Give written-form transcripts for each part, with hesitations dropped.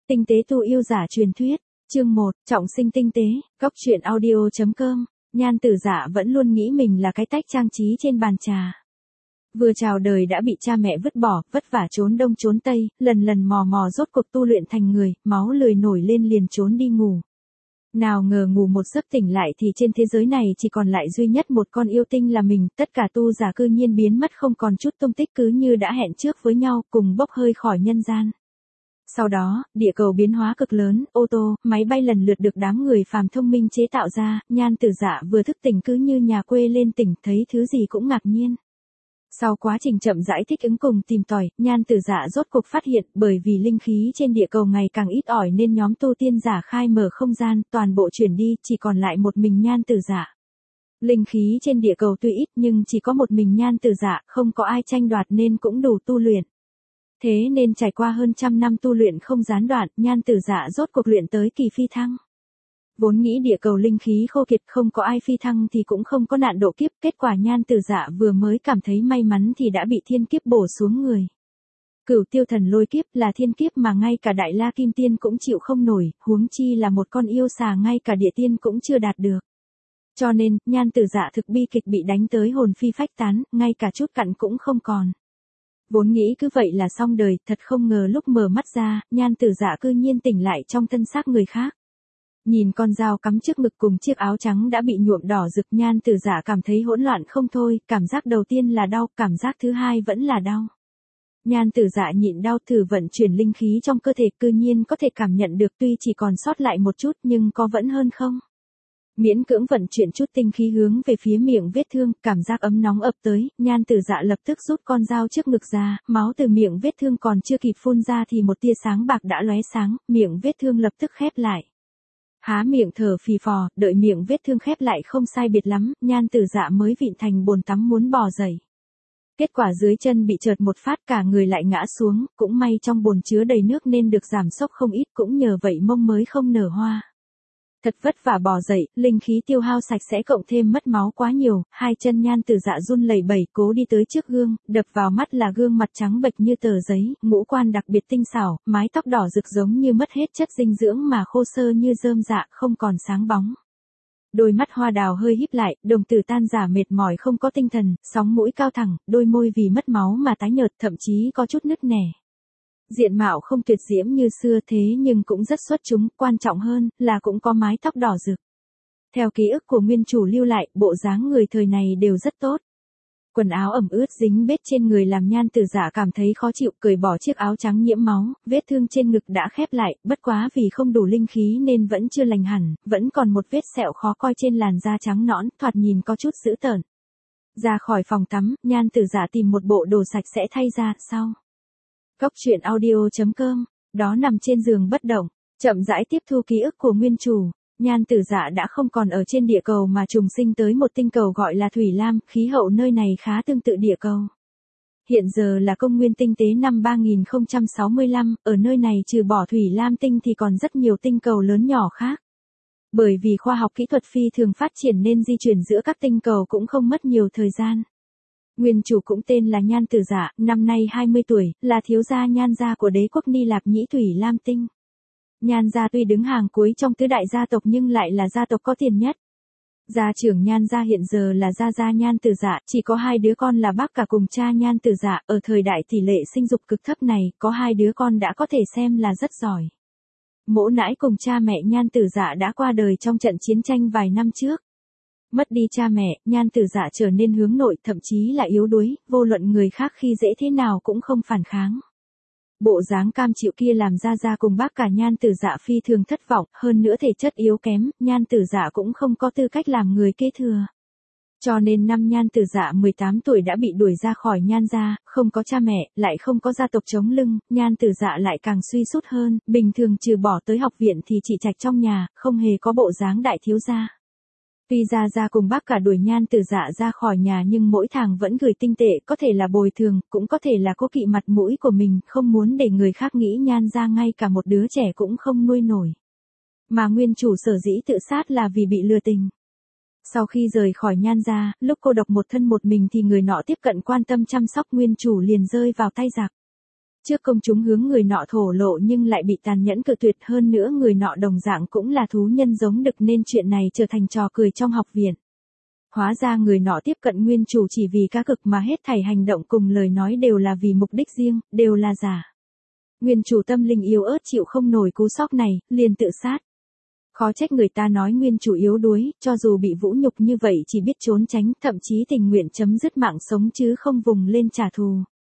Tinh tế tu yêu giả truyền thuyết, chương 1, trọng sinh tinh tế, góc truyện audio.com, Nhan Tử Dạ vẫn luôn nghĩ mình là cái tách trang trí trên bàn trà. Vừa chào đời đã bị cha mẹ vứt bỏ, vất vả trốn đông trốn tây, lần lần mò mò rốt cuộc tu luyện thành người, máu lười nổi lên liền trốn đi ngủ. Nào ngờ ngủ một giấc tỉnh lại thì trên thế giới này chỉ còn lại duy nhất một con yêu tinh là mình, tất cả tu giả cư nhiên biến mất không còn chút tung tích cứ như đã hẹn trước với nhau, cùng bốc hơi khỏi nhân gian. Sau đó, địa cầu biến hóa cực lớn, ô tô, máy bay lần lượt được đám người phàm thông minh chế tạo ra, Nhan Tử Dạ vừa thức tỉnh cứ như nhà quê lên tỉnh, thấy thứ gì cũng ngạc nhiên. Sau quá trình chậm rãi thích ứng cùng tìm tòi, Nhan Tử Dạ rốt cuộc phát hiện, bởi vì linh khí trên địa cầu ngày càng ít ỏi nên nhóm tu tiên giả khai mở không gian, toàn bộ chuyển đi, chỉ còn lại một mình Nhan Tử Dạ. Linh khí trên địa cầu tuy ít nhưng chỉ có một mình Nhan Tử Dạ, không có ai tranh đoạt nên cũng đủ tu luyện. Thế nên trải qua hơn trăm năm tu luyện không gián đoạn, Nhan Tử Dạ rốt cuộc luyện tới kỳ phi thăng. Vốn nghĩ địa cầu linh khí khô kiệt không có ai phi thăng thì cũng không có nạn độ kiếp, kết quả Nhan Tử Dạ vừa mới cảm thấy may mắn thì đã bị thiên kiếp bổ xuống người. Cửu Tiêu Thần Lôi kiếp là thiên kiếp mà ngay cả Đại La Kim Tiên cũng chịu không nổi, huống chi là một con yêu xà ngay cả địa tiên cũng chưa đạt được. Cho nên, Nhan Tử Dạ thực bi kịch bị đánh tới hồn phi phách tán, ngay cả chút cặn cũng không còn. Vốn nghĩ cứ vậy là xong đời, thật không ngờ lúc mở mắt ra, Nhan Tử Dạ cư nhiên tỉnh lại trong thân xác người khác. Nhìn con dao cắm trước ngực cùng chiếc áo trắng đã bị nhuộm đỏ rực, Nhan Tử Dạ cảm thấy hỗn loạn không thôi, cảm giác đầu tiên là đau, cảm giác thứ hai vẫn là đau. Nhan Tử Dạ nhịn đau thử vận chuyển linh khí trong cơ thể, cư nhiên có thể cảm nhận được tuy chỉ còn sót lại một chút nhưng có vẫn hơn không. Miễn cưỡng vận chuyển chút tinh khí hướng về phía miệng vết thương, cảm giác ấm nóng ập tới, Nhan Tử Dạ lập tức rút con dao trước ngực ra, máu từ miệng vết thương còn chưa kịp phun ra thì một tia sáng bạc đã lóe sáng, miệng vết thương lập tức khép lại. Há miệng thở phì phò, đợi miệng vết thương khép lại không sai biệt lắm, Nhan Tử Dạ mới vịn thành bồn tắm muốn bò dậy. Kết quả dưới chân bị chợt một phát cả người lại ngã xuống, cũng may trong bồn chứa đầy nước nên được giảm sốc không ít, cũng nhờ vậy mông mới không nở hoa. Thật vất vả bò dậy, linh khí tiêu hao sạch sẽ cộng thêm mất máu quá nhiều, hai chân Nhan Tử Dạ run lẩy bẩy cố đi tới trước gương, đập vào mắt là gương mặt trắng bệch như tờ giấy, ngũ quan đặc biệt tinh xảo, mái tóc đỏ rực giống như mất hết chất dinh dưỡng mà khô sơ như rơm dạ, không còn sáng bóng. Đôi mắt hoa đào hơi híp lại, đồng tử tan rã mệt mỏi không có tinh thần, sóng mũi cao thẳng, đôi môi vì mất máu mà tái nhợt, thậm chí có chút nứt nẻ. Diện mạo không tuyệt diễm như xưa thế nhưng cũng rất xuất chúng, quan trọng hơn là cũng có mái tóc đỏ rực. Theo ký ức của nguyên chủ lưu lại, bộ dáng người thời này đều rất tốt. Quần áo ẩm ướt dính bết trên người làm Nhan Tử Dạ cảm thấy khó chịu, cởi bỏ chiếc áo trắng nhiễm máu, vết thương trên ngực đã khép lại, bất quá vì không đủ linh khí nên vẫn chưa lành hẳn, vẫn còn một vết sẹo khó coi trên làn da trắng nõn, thoạt nhìn có chút dữ tợn. Ra khỏi phòng tắm, Nhan Tử Dạ tìm một bộ đồ sạch sẽ thay ra, sau. Góc truyện audio.com, đó nằm trên giường bất động, chậm rãi tiếp thu ký ức của nguyên chủ, Nhan Tử Dạ đã không còn ở trên địa cầu mà trùng sinh tới một tinh cầu gọi là Thủy Lam, khí hậu nơi này khá tương tự địa cầu. Hiện giờ là công nguyên tinh tế năm 3065, ở nơi này trừ bỏ Thủy Lam tinh thì còn rất nhiều tinh cầu lớn nhỏ khác. Bởi vì khoa học kỹ thuật phi thường phát triển nên di chuyển giữa các tinh cầu cũng không mất nhiều thời gian. Nguyên chủ cũng tên là Nhan Tử Dạ, năm nay 20 tuổi, là thiếu gia Nhan gia của đế quốc Ni Lạp Nhĩ Thủy Lam Tinh. Nhan gia tuy đứng hàng cuối trong tứ đại gia tộc nhưng lại là gia tộc có tiền nhất. Gia trưởng Nhan gia hiện giờ là gia Nhan Tử Dạ, chỉ có hai đứa con là bác cả cùng cha Nhan Tử Dạ, ở thời đại tỷ lệ sinh dục cực thấp này, có hai đứa con đã có thể xem là rất giỏi. Mỗ nãi cùng cha mẹ Nhan Tử Dạ đã qua đời trong trận chiến tranh vài năm trước. Mất đi cha mẹ, Nhan Tử Dạ trở nên hướng nội, thậm chí là yếu đuối, vô luận người khác khi dễ thế nào cũng không phản kháng. Bộ dáng cam chịu kia làm gia cùng bác cả Nhan Tử Dạ phi thường thất vọng, hơn nữa thể chất yếu kém, Nhan Tử Dạ cũng không có tư cách làm người kế thừa. Cho nên năm Nhan Tử Dạ 18 tuổi đã bị đuổi ra khỏi Nhan gia, không có cha mẹ, lại không có gia tộc chống lưng, Nhan Tử Dạ lại càng suy sút hơn, bình thường trừ bỏ tới học viện thì chỉ trạch trong nhà, không hề có bộ dáng đại thiếu gia. Tuy gia cùng bác cả đuổi Nhan Tử Dạ ra khỏi nhà nhưng mỗi tháng vẫn gửi tinh tệ, có thể là bồi thường, cũng có thể là cố kỵ mặt mũi của mình, không muốn để người khác nghĩ Nhan gia ngay cả một đứa trẻ cũng không nuôi nổi. Mà nguyên chủ sở dĩ tự sát là vì bị lừa tình. Sau khi rời khỏi Nhan gia, lúc cô độc một thân một mình thì người nọ tiếp cận quan tâm chăm sóc, nguyên chủ liền rơi vào tay giặc. Trước công chúng hướng người nọ thổ lộ nhưng lại bị tàn nhẫn cự tuyệt, hơn nữa người nọ đồng dạng cũng là thú nhân giống đực nên chuyện này trở thành trò cười trong học viện. Hóa ra người nọ tiếp cận nguyên chủ chỉ vì cá cực mà hết thảy hành động cùng lời nói đều là vì mục đích riêng, đều là giả. Nguyên chủ tâm linh yếu ớt chịu không nổi cú sốc này, liền tự sát. Khó trách người ta nói nguyên chủ yếu đuối, cho dù bị vũ nhục như vậy chỉ biết trốn tránh, thậm chí tình nguyện chấm dứt mạng sống chứ không vùng lên trả thù.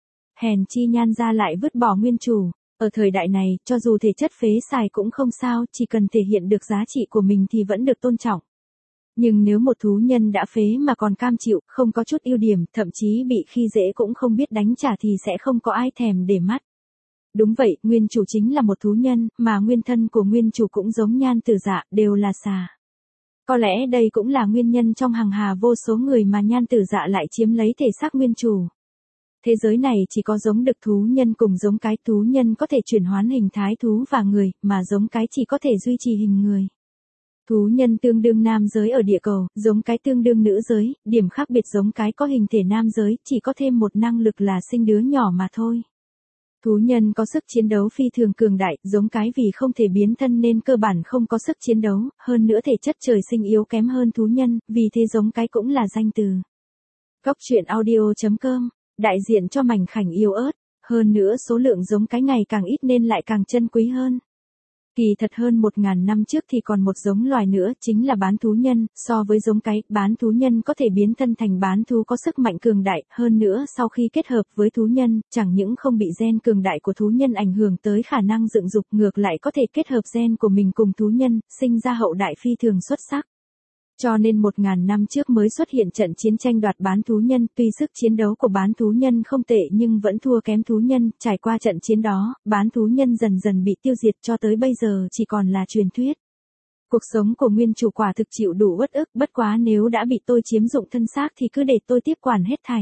Hèn chi Nhan gia lại vứt bỏ nguyên chủ. Ở thời đại này, cho dù thể chất phế xài cũng không sao, chỉ cần thể hiện được giá trị của mình thì vẫn được tôn trọng. Nhưng nếu một thú nhân đã phế mà còn cam chịu, không có chút ưu điểm, thậm chí bị khi dễ cũng không biết đánh trả thì sẽ không có ai thèm để mắt. Đúng vậy, nguyên chủ chính là một thú nhân, mà nguyên thân của nguyên chủ cũng giống Nhan Tử Dạ, đều là xà. Có lẽ đây cũng là nguyên nhân trong hàng hà vô số người mà Nhan Tử Dạ lại chiếm lấy thể xác nguyên chủ. Thế giới này chỉ có giống đực thú nhân cùng giống cái, thú nhân có thể chuyển hóa hình thái thú và người, mà giống cái chỉ có thể duy trì hình người. Thú nhân tương đương nam giới ở địa cầu, giống cái tương đương nữ giới, điểm khác biệt giống cái có hình thể nam giới, chỉ có thêm một năng lực là sinh đứa nhỏ mà thôi. Thú nhân có sức chiến đấu phi thường cường đại, giống cái vì không thể biến thân nên cơ bản không có sức chiến đấu, hơn nữa thể chất trời sinh yếu kém hơn thú nhân, vì thế giống cái cũng là danh từ. Góc truyện audio.com, đại diện cho mảnh khảnh yếu ớt, hơn nữa số lượng giống cái ngày càng ít nên lại càng chân quý hơn. Kỳ thật hơn 1000 năm trước thì còn một giống loài nữa, chính là bán thú nhân, so với giống cái, bán thú nhân có thể biến thân thành bán thú có sức mạnh cường đại, hơn nữa sau khi kết hợp với thú nhân, chẳng những không bị gen cường đại của thú nhân ảnh hưởng tới khả năng dựng dục, ngược lại có thể kết hợp gen của mình cùng thú nhân, sinh ra hậu đại phi thường xuất sắc. Cho nên 1000 năm trước mới xuất hiện trận chiến tranh đoạt bán thú nhân, tuy sức chiến đấu của bán thú nhân không tệ nhưng vẫn thua kém thú nhân, trải qua trận chiến đó, bán thú nhân dần dần bị tiêu diệt cho tới bây giờ chỉ còn là truyền thuyết. Cuộc sống của nguyên chủ quả thực chịu đủ uất ức, bất quá nếu đã bị tôi chiếm dụng thân xác thì cứ để tôi tiếp quản hết thảy.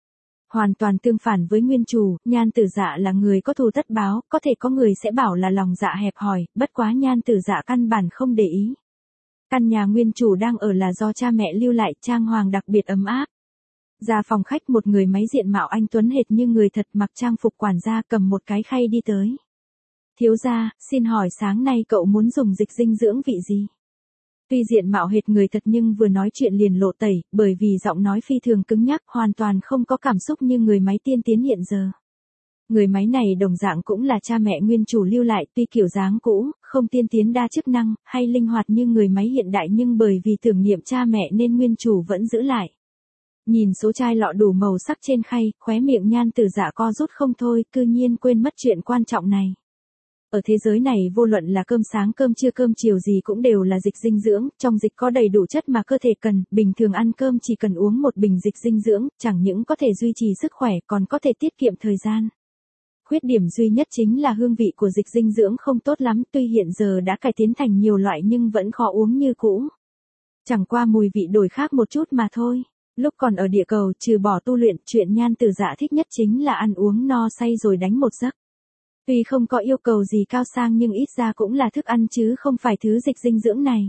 Hoàn toàn tương phản với nguyên chủ, Nhan Tử Dạ là người có thù tất báo, có thể có người sẽ bảo là lòng dạ hẹp hòi, bất quá Nhan Tử Dạ căn bản không để ý. Căn nhà nguyên chủ đang ở là do cha mẹ lưu lại, trang hoàng đặc biệt ấm áp. Ra phòng khách một người máy diện mạo anh tuấn hệt như người thật, mặc trang phục quản gia, cầm một cái khay đi tới. Thiếu gia, xin hỏi sáng nay cậu muốn dùng dịch dinh dưỡng vị gì? Tuy diện mạo hệt người thật nhưng vừa nói chuyện liền lộ tẩy, bởi vì giọng nói phi thường cứng nhắc, hoàn toàn không có cảm xúc như người máy tiên tiến hiện giờ. Người máy này đồng dạng cũng là cha mẹ nguyên chủ lưu lại, tuy kiểu dáng cũ, không tiên tiến đa chức năng, hay linh hoạt như người máy hiện đại nhưng bởi vì tưởng niệm cha mẹ nên nguyên chủ vẫn giữ lại. Nhìn số chai lọ đủ màu sắc trên khay, khóe miệng Nhan Tử Dạ co rút không thôi, cư nhiên quên mất chuyện quan trọng này. Ở thế giới này vô luận là cơm sáng cơm trưa cơm chiều gì cũng đều là dịch dinh dưỡng, trong dịch có đầy đủ chất mà cơ thể cần, bình thường ăn cơm chỉ cần uống một bình dịch dinh dưỡng, chẳng những có thể duy trì sức khỏe còn có thể tiết kiệm thời gian. Khuyết điểm duy nhất chính là hương vị của dịch dinh dưỡng không tốt lắm, tuy hiện giờ đã cải tiến thành nhiều loại nhưng vẫn khó uống như cũ. Chẳng qua mùi vị đổi khác một chút mà thôi. Lúc còn ở địa cầu, trừ bỏ tu luyện, chuyện Nhan Tử Dạ thích nhất chính là ăn uống no say rồi đánh một giấc. Tuy không có yêu cầu gì cao sang nhưng ít ra cũng là thức ăn chứ không phải thứ dịch dinh dưỡng này.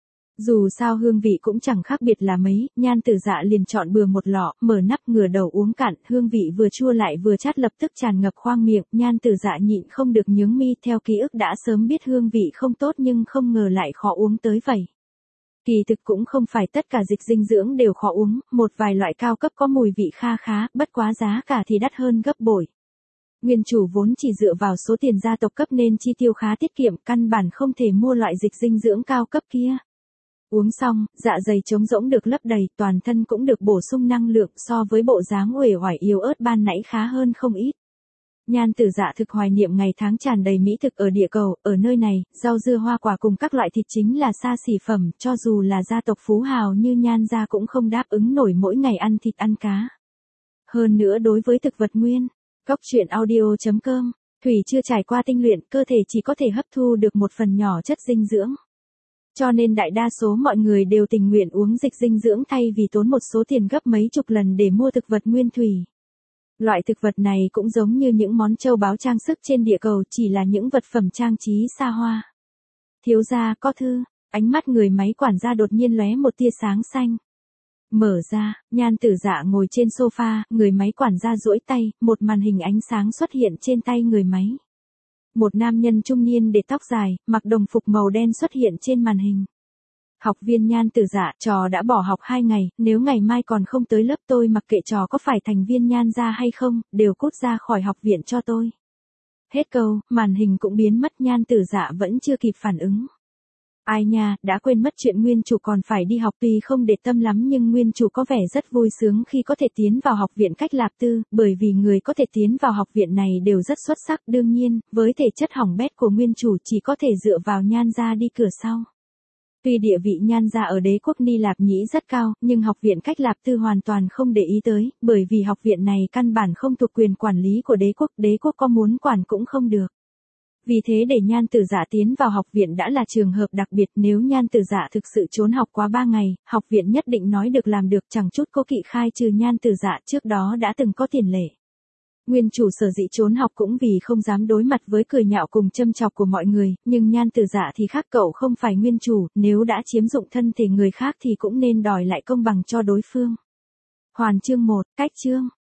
Dù sao hương vị cũng chẳng khác biệt là mấy, Nhan Tử Dạ liền chọn bừa một lọ, mở nắp ngửa đầu uống cạn, hương vị vừa chua lại vừa chát lập tức tràn ngập khoang miệng, Nhan Tử Dạ nhịn không được nhướng mi, theo ký ức đã sớm biết hương vị không tốt nhưng không ngờ lại khó uống tới vậy. Kỳ thực cũng không phải tất cả dịch dinh dưỡng đều khó uống, một vài loại cao cấp có mùi vị kha khá, bất quá giá cả thì đắt hơn gấp bội. Nguyên chủ vốn chỉ dựa vào số tiền gia tộc cấp nên chi tiêu khá tiết kiệm, căn bản không thể mua loại dịch dinh dưỡng cao cấp kia. Uống xong, dạ dày trống rỗng được lấp đầy, toàn thân cũng được bổ sung năng lượng, so với bộ dáng uể oải yếu ớt ban nãy khá hơn không ít. Nhan Tử Dạ thực hoài niệm ngày tháng tràn đầy mỹ thực ở địa cầu, ở nơi này, rau dưa hoa quả cùng các loại thịt chính là xa xỉ phẩm, cho dù là gia tộc phú hào như Nhan gia cũng không đáp ứng nổi mỗi ngày ăn thịt ăn cá. Hơn nữa đối với thực vật nguyên, góc truyện audio.com, Thủy chưa trải qua tinh luyện, cơ thể chỉ có thể hấp thu được một phần nhỏ chất dinh dưỡng. Cho nên đại đa số mọi người đều tình nguyện uống dịch dinh dưỡng thay vì tốn một số tiền gấp mấy chục lần để mua thực vật nguyên thủy. Loại thực vật này cũng giống như những món châu báu trang sức trên địa cầu, chỉ là những vật phẩm trang trí xa hoa. Thiếu gia có thư, ánh mắt người máy quản gia đột nhiên lóe một tia sáng xanh. Mở ra, Nhan Tử Dạ ngồi trên sofa, người máy quản gia duỗi tay, một màn hình ánh sáng xuất hiện trên tay người máy. Một nam nhân trung niên để tóc dài, mặc đồng phục màu đen xuất hiện trên màn hình. Học viên Nhan Tử Dạ, trò đã bỏ học 2 ngày, nếu ngày mai còn không tới lớp tôi mặc kệ trò có phải thành viên Nhan gia hay không, đều cút ra khỏi học viện cho tôi. Hết câu, màn hình cũng biến mất. Nhan Tử Dạ vẫn chưa kịp phản ứng. Ai nha, đã quên mất chuyện nguyên chủ còn phải đi học, tuy không để tâm lắm nhưng nguyên chủ có vẻ rất vui sướng khi có thể tiến vào học viện Cách Lạp Tư, bởi vì người có thể tiến vào học viện này đều rất xuất sắc. Đương nhiên, với thể chất hỏng bét của nguyên chủ chỉ có thể dựa vào Nhan gia đi cửa sau. Tuy địa vị Nhan gia ở đế quốc Ni Lạp Nhĩ rất cao, nhưng học viện Cách Lạp Tư hoàn toàn không để ý tới, bởi vì học viện này căn bản không thuộc quyền quản lý của đế quốc có muốn quản cũng không được. Vì thế để Nhan Tử Dạ tiến vào học viện đã là trường hợp đặc biệt, nếu Nhan Tử Dạ thực sự trốn học quá 3 ngày, học viện nhất định nói được làm được, chẳng chút cố kỵ khai trừ Nhan Tử Dạ trước đó đã từng có tiền lệ. Nguyên chủ sở dĩ trốn học cũng vì không dám đối mặt với cười nhạo cùng châm chọc của mọi người, nhưng Nhan Tử Dạ thì khác, cậu không phải nguyên chủ, nếu đã chiếm dụng thân thể người khác thì cũng nên đòi lại công bằng cho đối phương. Hoàn chương 1, cách chương.